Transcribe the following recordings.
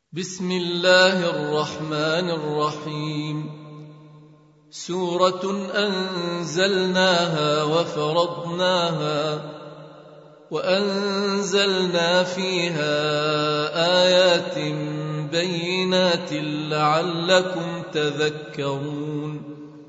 بسم الله الرحمن الرحيم. سورة أنزلناها وفرضناها وأنزلنا فيها آيات بينات لعلكم تذكرون.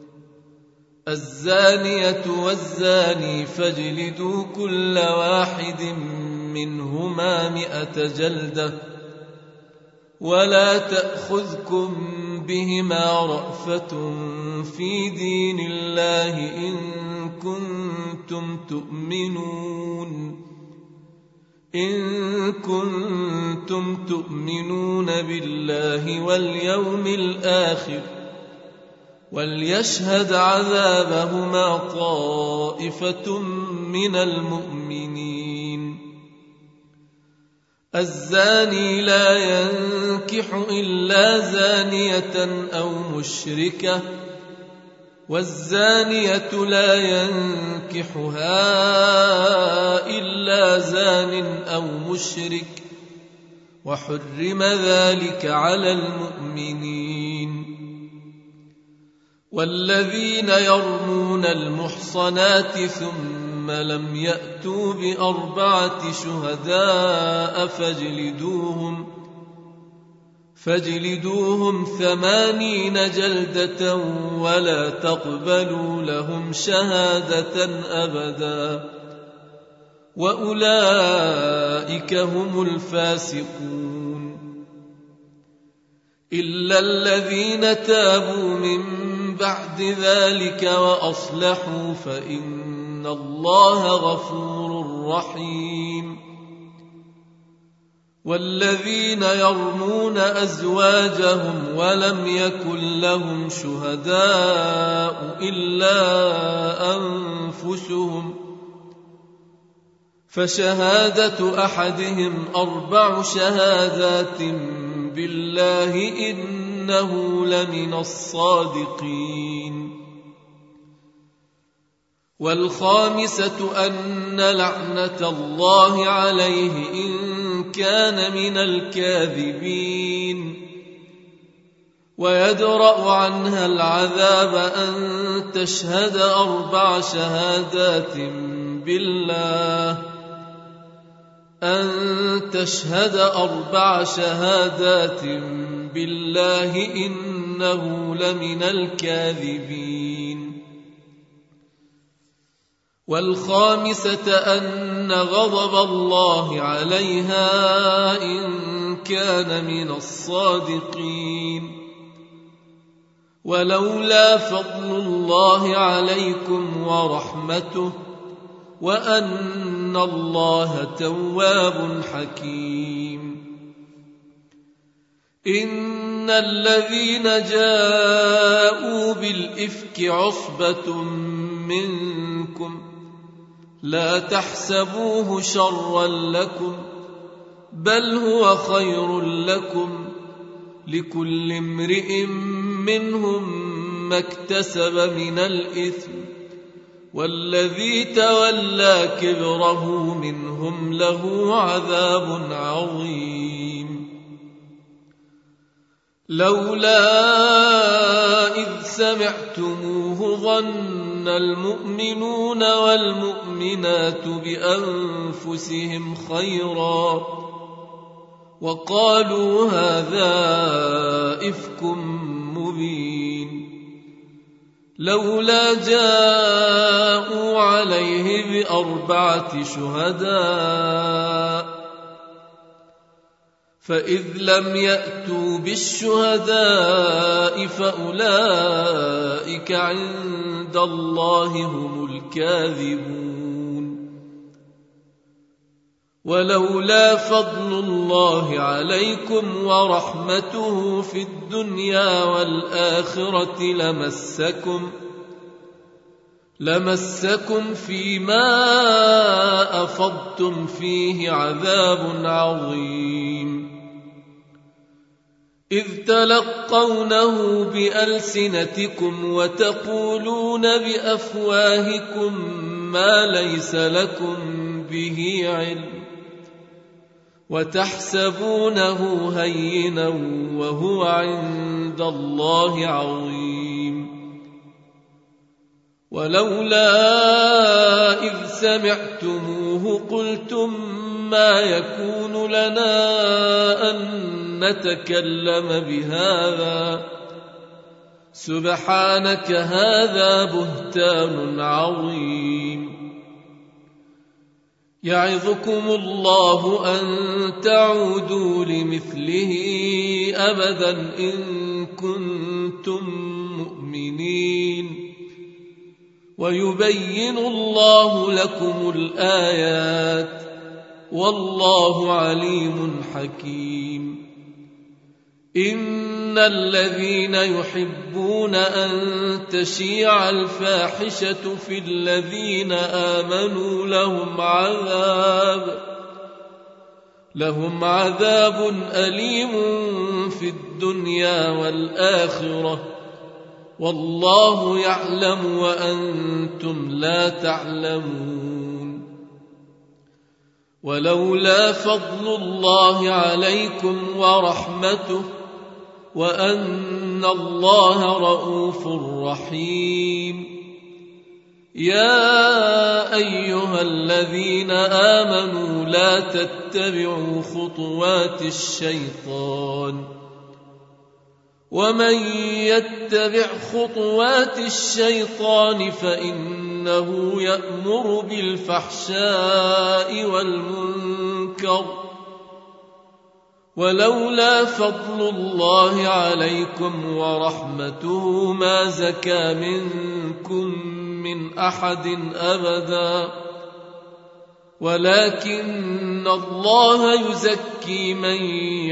الزانية والزاني فاجلدوا كل واحد منهما 100 جلدة ولا تأخذكم بهما رأفة في دين الله إن كنتم تؤمنون بالله واليوم الآخر. وليشهد عذابهما طائفة من المؤمنين. الزاني لا ينكح إلا زانية أو مشركة، والزانية لا ينكحها إلا زان أو مشرك، وحرم ذلك على المؤمنين. والذين يرمون المحصنات ثم لم يأتوا ب4 شهداء فاجلدوهم 80 جلدة ولا تقبلوا لهم شهادة أبدا، وأولئك هم الفاسقون. إلا الذين تابوا من بعد ذلك وأصلحوا فإن الله غفور رحيم. والذين يرمون أزواجهم ولم يكن لهم شهداء إلا أنفسهم فشهادة أحدهم 4 شهادات بالله إنه لمن الصادقين. والخامسة أن لعنة الله عليه إن كان من الكاذبين. ويدرأ عنها العذاب أن تشهد 4 شهادات بالله إنه لمن الكاذبين. والخامسة أن غضب الله عليها إن كان من الصادقين. ولولا فضل الله عليكم ورحمته وأن الله تواب حكيم. إن الذين جاءوا بالإفك عصبة منكم لا تحسبوه شرا لكم بل هو خير لكم، لكل امرئ منهم ما اكتسب من الإثم، والذي تولى كبره منهم له عذاب عظيم. لولا إذ سمعتموه ظن المؤمنون والمؤمنات بأنفسهم خيرا وقالوا هذا إفك مبين. لولا جاءوا عليه ب4 شهداء فإذ لم يأتوا بالشهداء فأولئك عند الله هم الكاذبون. ولولا فضل الله عليكم ورحمته في الدنيا والآخرة لمسكم فيما أفضتم فيه عذاب عظيم. إذ تلقونه بألسنتكم وتقولون بأفواهكم ما ليس لكم به علم وتحسبونه هينا وهو عند الله عظيم. ولولا إذ سمعتموه قلتم ما يكون لنا أن نتكلم بهذا سبحانك هذا بهتان عظيم. يعظكم الله أن تعودوا لمثله أبدا إن كنتم مؤمنين، ويبين الله لكم الآيات والله عليم حكيم. إن الذين يحبون أن تشيع الفاحشة في الذين آمنوا لهم عذاب أليم في الدنيا والآخرة والله يعلم وأنتم لا تعلمون. ولولا فضل الله عليكم ورحمته وأن الله رؤوف رحيم. يا أيها الذين آمنوا لا تتبعوا خطوات الشيطان، ومن يتبع خطوات الشيطان فإنه يأمر بالفحشاء والمنكر. ولولا فضل الله عليكم ورحمته ما زكى منكم من أحد أبدا، ولكن الله يزكي من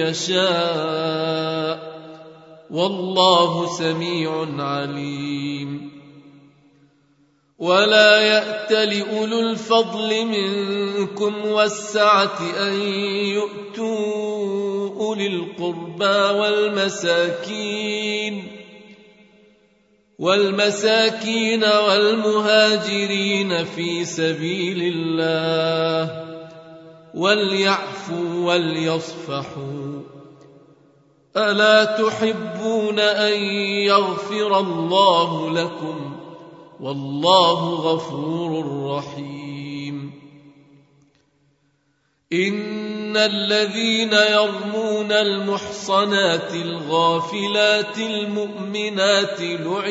يشاء والله سميع عليم. ولا يأتل أولو الفضل منكم والسعة أن يؤتوا أولي القربى والمساكين والمهاجرين في سبيل الله وليعفوا وليصفحوا. ألا تحبون أن يغفر الله لكم والله غفور رحيم. إن الذين يرمون المحصنات الغافلات المؤمنات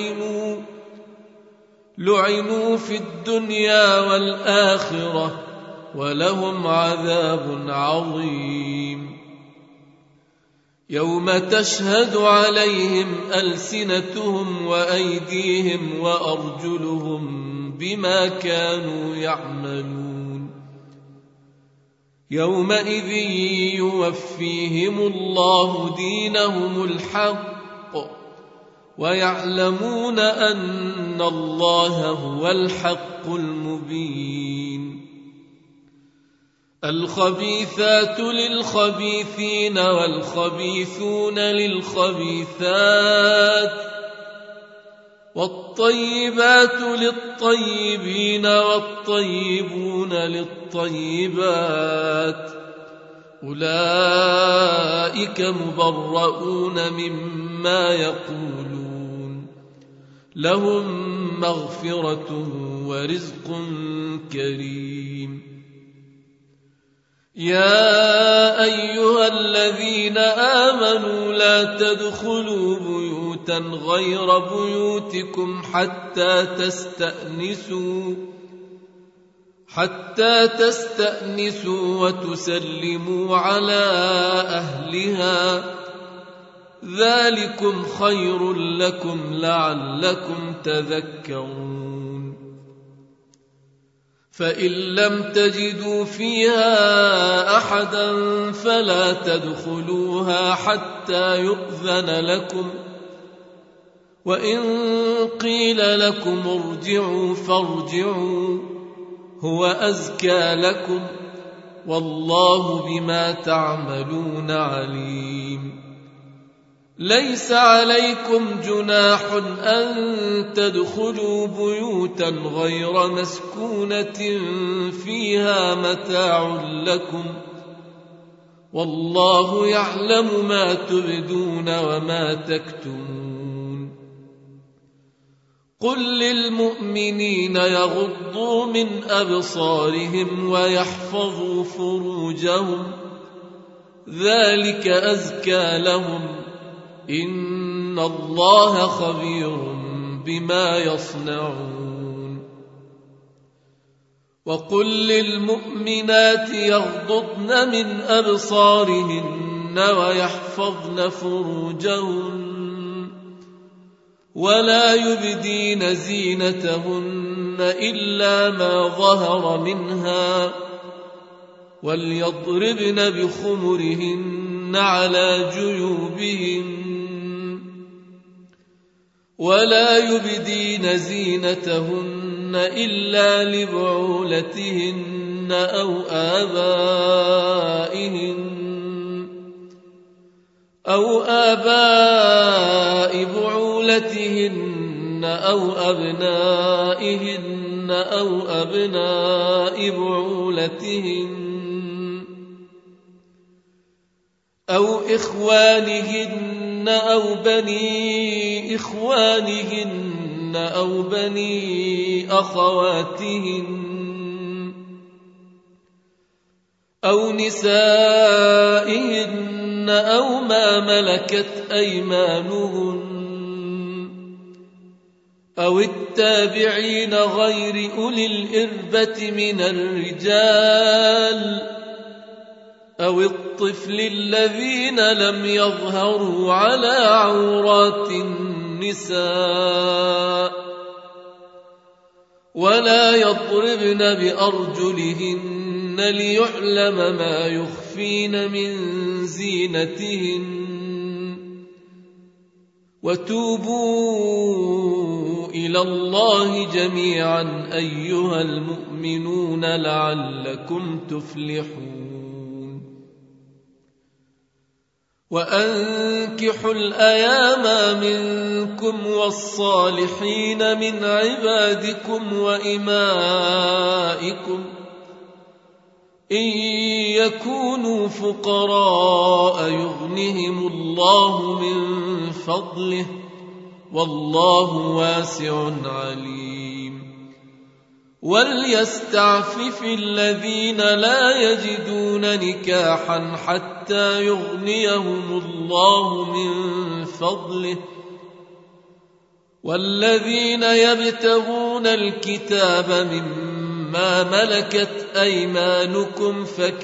لعنوا في الدنيا والآخرة ولهم عذاب عظيم. يوم تشهد عليهم ألسنتهم وأيديهم وأرجلهم بما كانوا يعملون. يومئذ يوفيهم الله دينهم الحق ويعلمون أن الله هو الحق المبين. الخبيثات للخبيثين والخبيثون للخبيثات والطيبات للطيبين والطيبون للطيبات أولئك مبرؤون مما يقولون لهم مغفرة ورزق كريم. يا أيها الذين آمنوا لا تدخلوا بيوتا غير بيوتكم حتى تستأنسوا وتسلموا على أهلها ذلكم خير لكم لعلكم تذكرون. فإن لم تجدوا فيها أحدا فلا تدخلوها حتى يؤذن لكم، وإن قيل لكم ارجعوا فارجعوا هو أزكى لكم والله بما تعملون عليم. ليس عليكم جناح أن تدخلوا بيوتا غير مسكونة فيها متاع لكم والله يعلم ما تبدون وما تكتمون قل للمؤمنين يغضوا من أبصارهم ويحفظوا فروجهم ذلك أزكى لهم إن الله خبير بما يصنعون وقل للمؤمنات يغضضن من أبصارهن ويحفظن فروجهن ولا يبدين زينتهن إلا ما ظهر منها وليضربن بخمرهن على جيوبهن ولا يبدين زينتهن إلا لبعولتهن أو آباء بعولتهن أو أبنائهن أو أبناء بعولتهن أو إخوانهن أو بني إخوانهن أو بني أخواتهن أو نسائهن أو ما ملكت أيمانهن أو التابعين غير أولي الإربة من الرجال أو الطفل الذين لم يظهروا على عورات النساء ولا يضربن بأرجلهن ليعلم ما يخفين من زينتهن وتوبوا إلى الله جميعا أيها المؤمنون لعلكم تفلحون وأنكحوا الأيام منكم والصالحين من عبادكم وإمائكم إن يكونوا فقراء يغنهم الله من فضله والله واسع عليم وليستعفف الذين لا يجدون نكاحا حتى يغنيهم الله من فضله والذين يبتغون الكتاب مما ملكت أيمانكم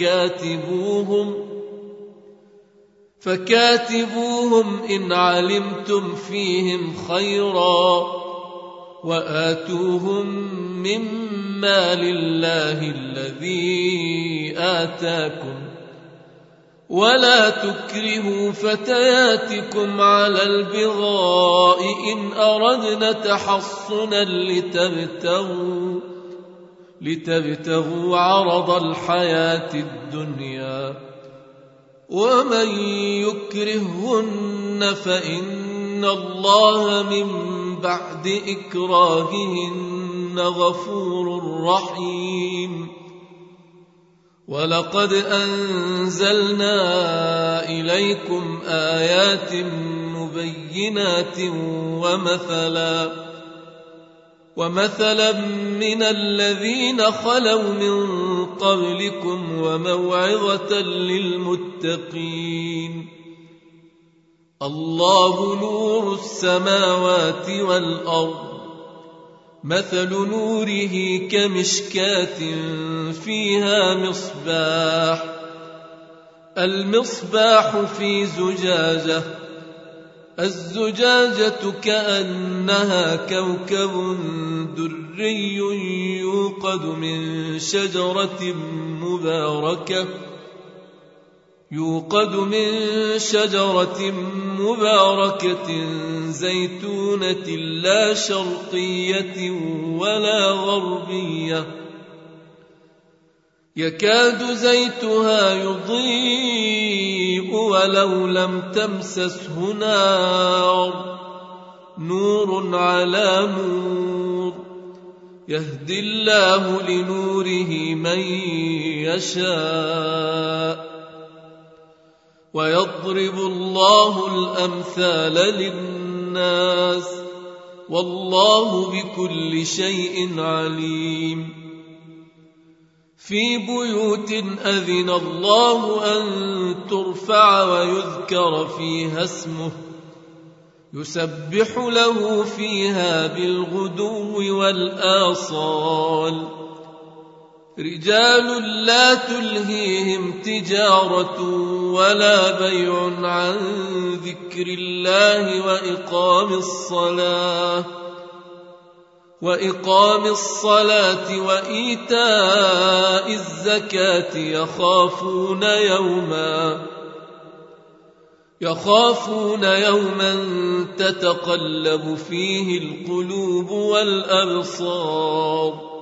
فكاتبوهم إن علمتم فيهم خيرا وآتوهم مما لله الذي آتاكم ولا تكرهوا فتياتكم على البغاء إن أردنا تحصنا لتبتغوا عرض الحياة الدنيا ومن يكرهن فإن الله من بعد إكراههن غفور رحيم ولقد أنزلنا إليكم آيات مبينات ومثلا من الذين خلوا من قبلكم وموعظة للمتقين الله نور السماوات والأرض مثل نوره كمشكاة فيها المصباح في زجاجة الزجاجة كأنها كوكب دري يوقد من شجرة مباركة زيتونة لا شرقية ولا غربية يكاد زيتها يضيء ولو لم تمسسه نور على نور يهدي الله لنوره من يشاء ويضرب الله الأمثال للناس والله بكل شيء عليم في بيوت أذن الله أن ترفع ويذكر فيها اسمه يسبح له فيها بالغدو والآصال رجال لا تلهيهم تجارة ولا بيع عن ذكر الله وإقام الصلاة وإيتاء الزكاة يخافون يوما تتقلب فيه القلوب والأبصار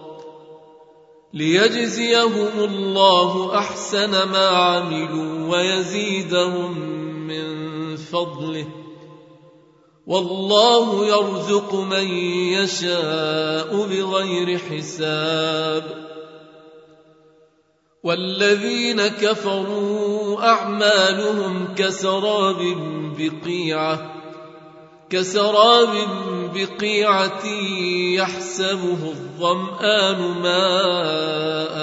ليجزيهم الله أحسن ما عملوا ويزيدهم من فضله والله يرزق من يشاء بغير حساب والذين كفروا أعمالهم كسراب بقيعة يحسبه الظمآن ماء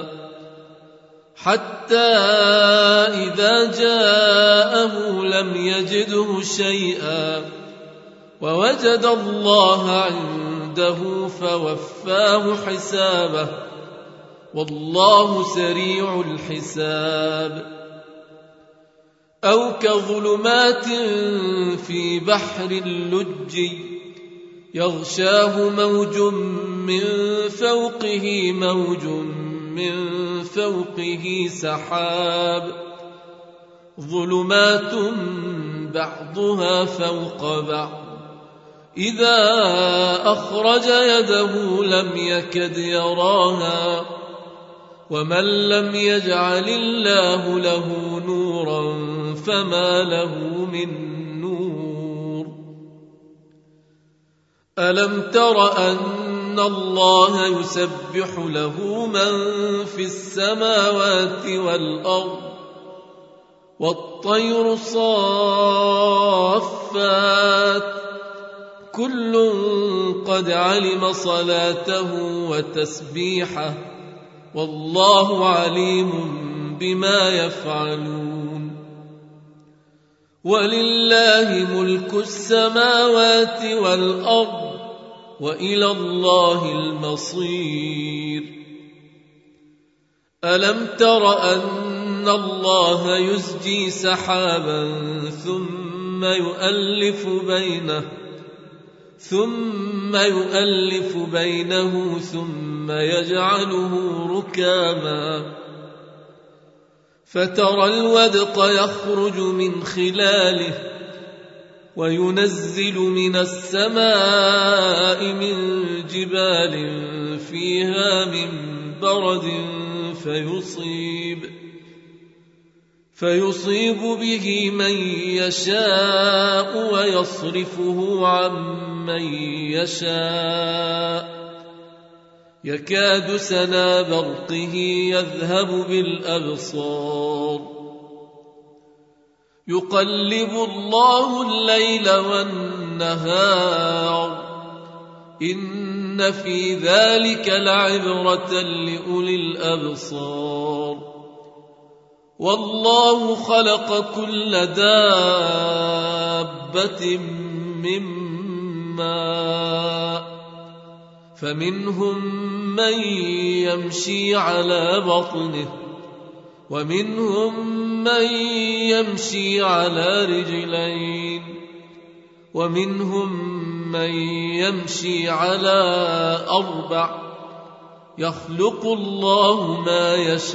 حتى إذا جاءه لم يجده شيئا ووجد الله عنده فوفاه حسابه والله سريع الحساب أو كظلمات في بحر اللجي يغشاه موج من فوقه سحاب ظلمات بعضها فوق بعض إذا أخرج يده لم يكد يراها ومن لم يجعل الله له نورا فما له من نور ألم تر أن الله يسبح له من في السماوات والأرض والطير صافات كل قد علم صلاته وتسبيحه والله عليم بما يفعلون ولله ملك السماوات والأرض وإلى الله المصير ألم تر أن الله يزجي سحابا ثم يؤلف بينه ثم يجعله ركاما فترى الودق يخرج من خلاله وينزل من السماء من جبال فيها من برد فيصيب به من يشاء ويصرفه عن من يشاء يكاد سنا برقه يذهب بالأبصار يقلب الله الليل والنهار إن في ذلك لعبرة لأولي الأبصار والله خلق كل دابة من ماء فمنهم من يمشي على بطنه ومنهم من يمشي على رجلين ومنهم من يمشي على أربع يخلق الله ما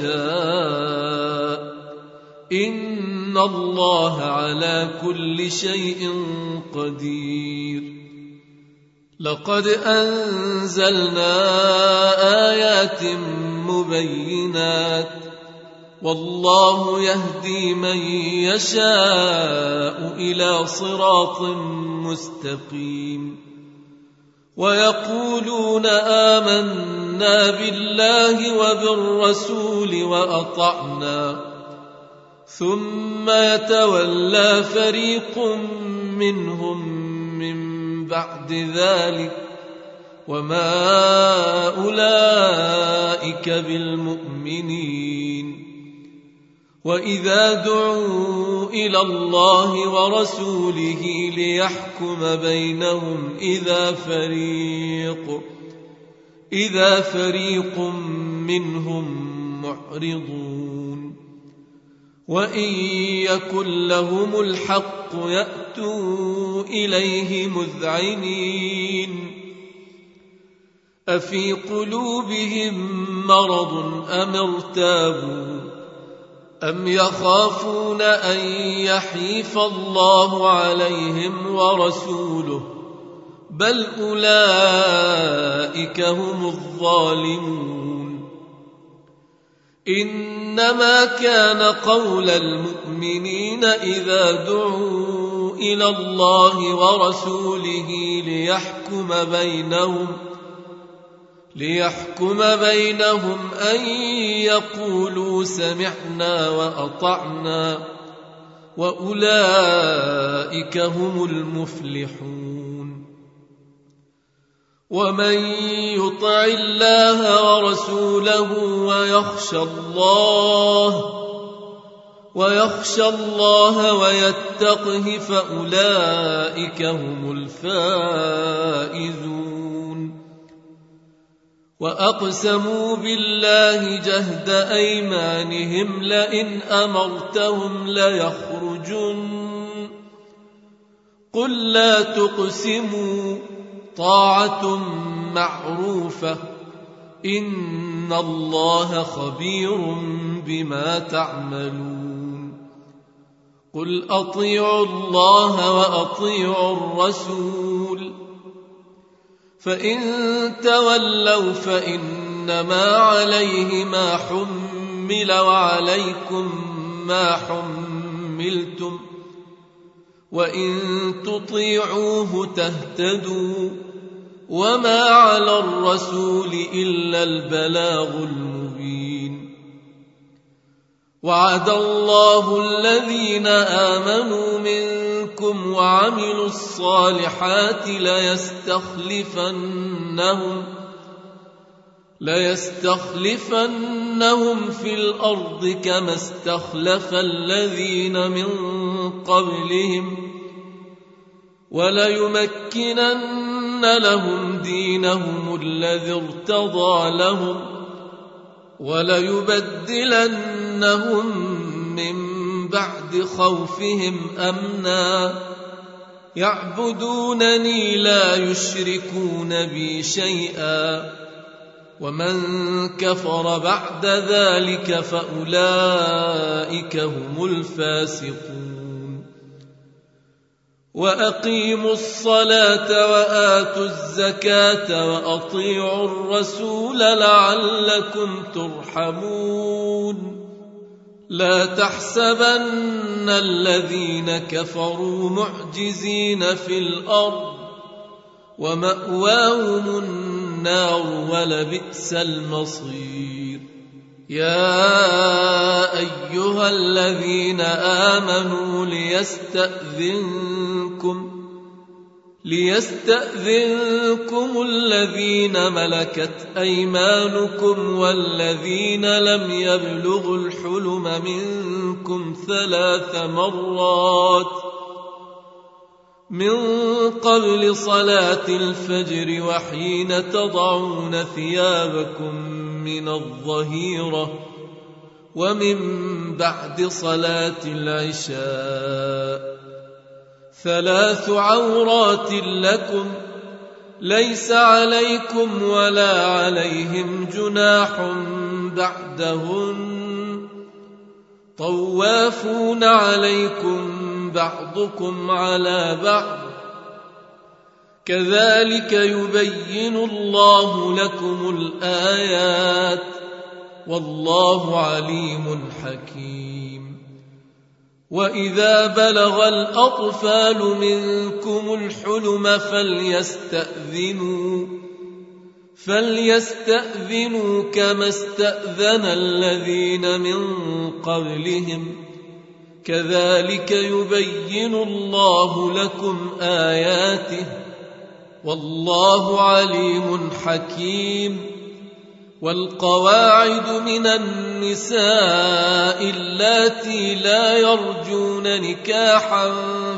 يشاء إن الله على كل شيء قدير لقد أنزلنا آيات مبينات والله يهدي من يشاء إلى صراط مستقيم ويقولون آمنا بالله وبالرسول وأطعنا ثم يتولى فريق منهم من بعد ذلك وما أولئك بالمؤمنين. وإذا دعوا إلى الله ورسوله ليحكم بينهم إذا فريق منهم معرضون. وإن يكن لهم الحق يأتوا إليه مذعنين. أفي قلوبهم مرض أم ارتابوا أم يخافون أن يحيف الله عليهم ورسوله بل أولئك هم الظالمون. إنما كان قول المؤمنين إذا دعوا إلى الله ورسوله ليحكم بينهم أن يقولوا سمعنا وأطعنا وأولئك هم المفلحون. ومن يطع الله ورسوله ويخشى الله ويتقه فأولئك هم الفائزون. وأقسموا بالله جهد أيمانهم لئن أمرتهم ليخرجن قل لا تقسموا طاعة معروفة إن الله خبير بما تعملون. قل أطيعوا الله وأطيعوا الرسول فإن تولوا فإنما عليه ما حمل وعليكم ما حملتم وإن تطيعوه تهتدوا وما على الرسول إلا البلاغ المبين. وعد الله الذين آمنوا منكم وعملوا الصالحات ليستخلفنهم في الأرض كما استخلف الذين من قبلهم وليمكنن لهم دينهم الذي ارتضى لهم وليبدلنهم من بعد خوفهم أمنا يعبدونني لا يشركون بي شيئا ومن كفر بعد ذلك فأولئك هم الفاسقون. وأقيموا الصلاة وآتوا الزكاة وأطيعوا الرسول لعلكم ترحمون. لا تحسبن الذين كفروا معجزين في الأرض ومأواهم النار ولبئس المصير. يا أيها الذين آمنوا ليستأذنكم الذين ملكت أيمانكم والذين لم يبلغوا الحلم منكم 3 مرات من قبل صلاة الفجر وحين تضعون ثيابكم من الظهيرة ومن بعد صلاة العشاء 3 عورات لكم ليس عليكم ولا عليهم جناح بعدهن طوافون عليكم بعضكم على بعض كذلك يبين الله لكم الآيات والله عليم حكيم. وإذا بلغ الأطفال منكم الحلم فليستأذنوا كما استأذن الذين من قبلهم كذلك يبين الله لكم آياته والله عليم حكيم. والقواعد من النساء اللاتي لا يرجون نكاحا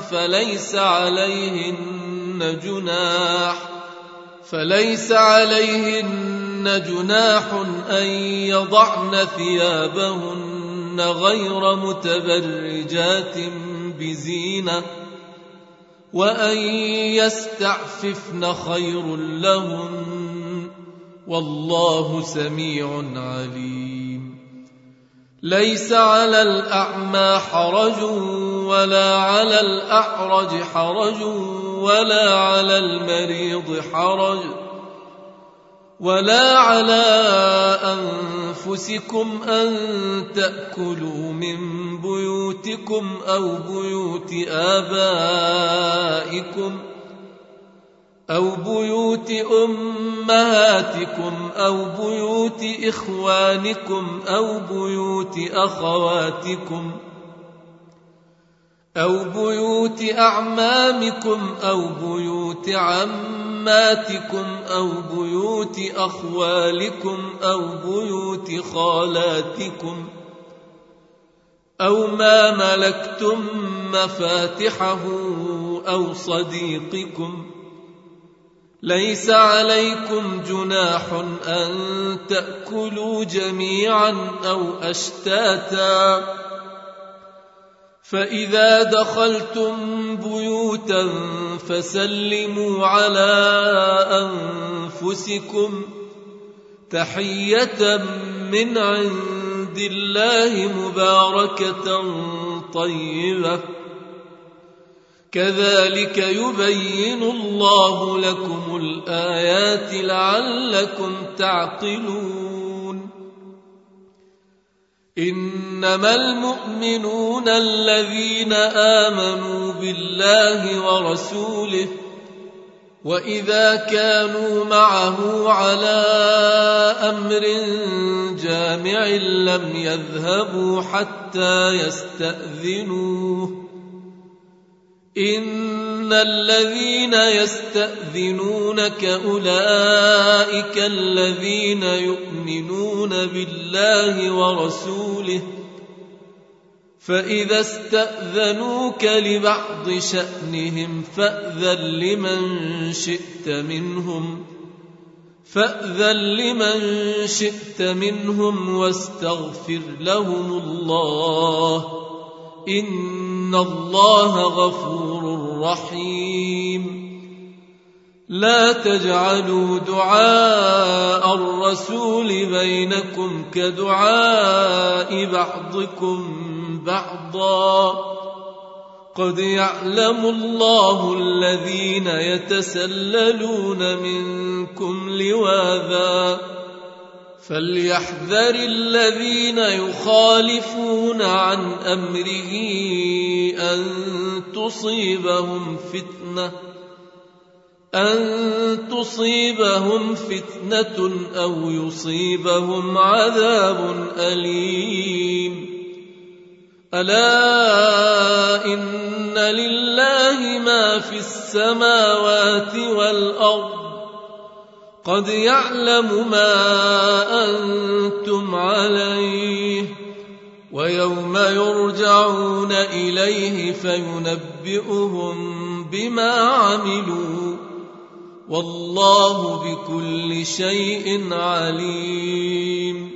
فليس عليهن جناح أن يضعن ثيابهن غير متبرجات بزينة وأن يستعففن خير لهن والله سميع عليم. ليس على الأعمى حرج ولا على الأعرج حرج ولا على المريض حرج ولا على أنفسكم أن تأكلوا من بيوتكم أو بيوت آبائكم أو بيوت أمهاتكم أو بيوت إخوانكم أو بيوت أخواتكم أو بيوت أعمامكم أو بيوت عماتكم أو بيوت أخوالكم أو بيوت خالاتكم أو ما ملكتم مفاتحه أو صديقكم. ليس عليكم جناح أن تأكلوا جميعا أو أشتاتا، فإذا دخلتم بيوتا فسلموا على أنفسكم تحية من عند الله مباركة طيبة، كذلك يبين الله لكم الآيات لعلكم تعقلون. إنما المؤمنون الذين آمنوا بالله ورسوله وإذا كانوا معه على أمر جامع لم يذهبوا حتى يستأذنوه. إن الذين يستأذنونك أولئك الذين يؤمنون بالله ورسوله، فإذا استأذنوك لبعض شأنهم فأذن لمن شئت منهم واستغفر لهم الله، إن الله غفور رحيم. لا تجعلوا دعاء الرسول بينكم كدعاء بعضكم بعضا، قد يعلم الله الذين يتسللون منكم لواذا، فليحذر الذين يخالفون عن أمره أن تصيبهم فتنة أو يصيبهم عذاب أليم. ألا إن لله ما في السماوات والأرض، قد يعلم ما أنتم عليه، ويوم يرجعون إليه فينبئهم بما عملوا، والله بكل شيء عليم.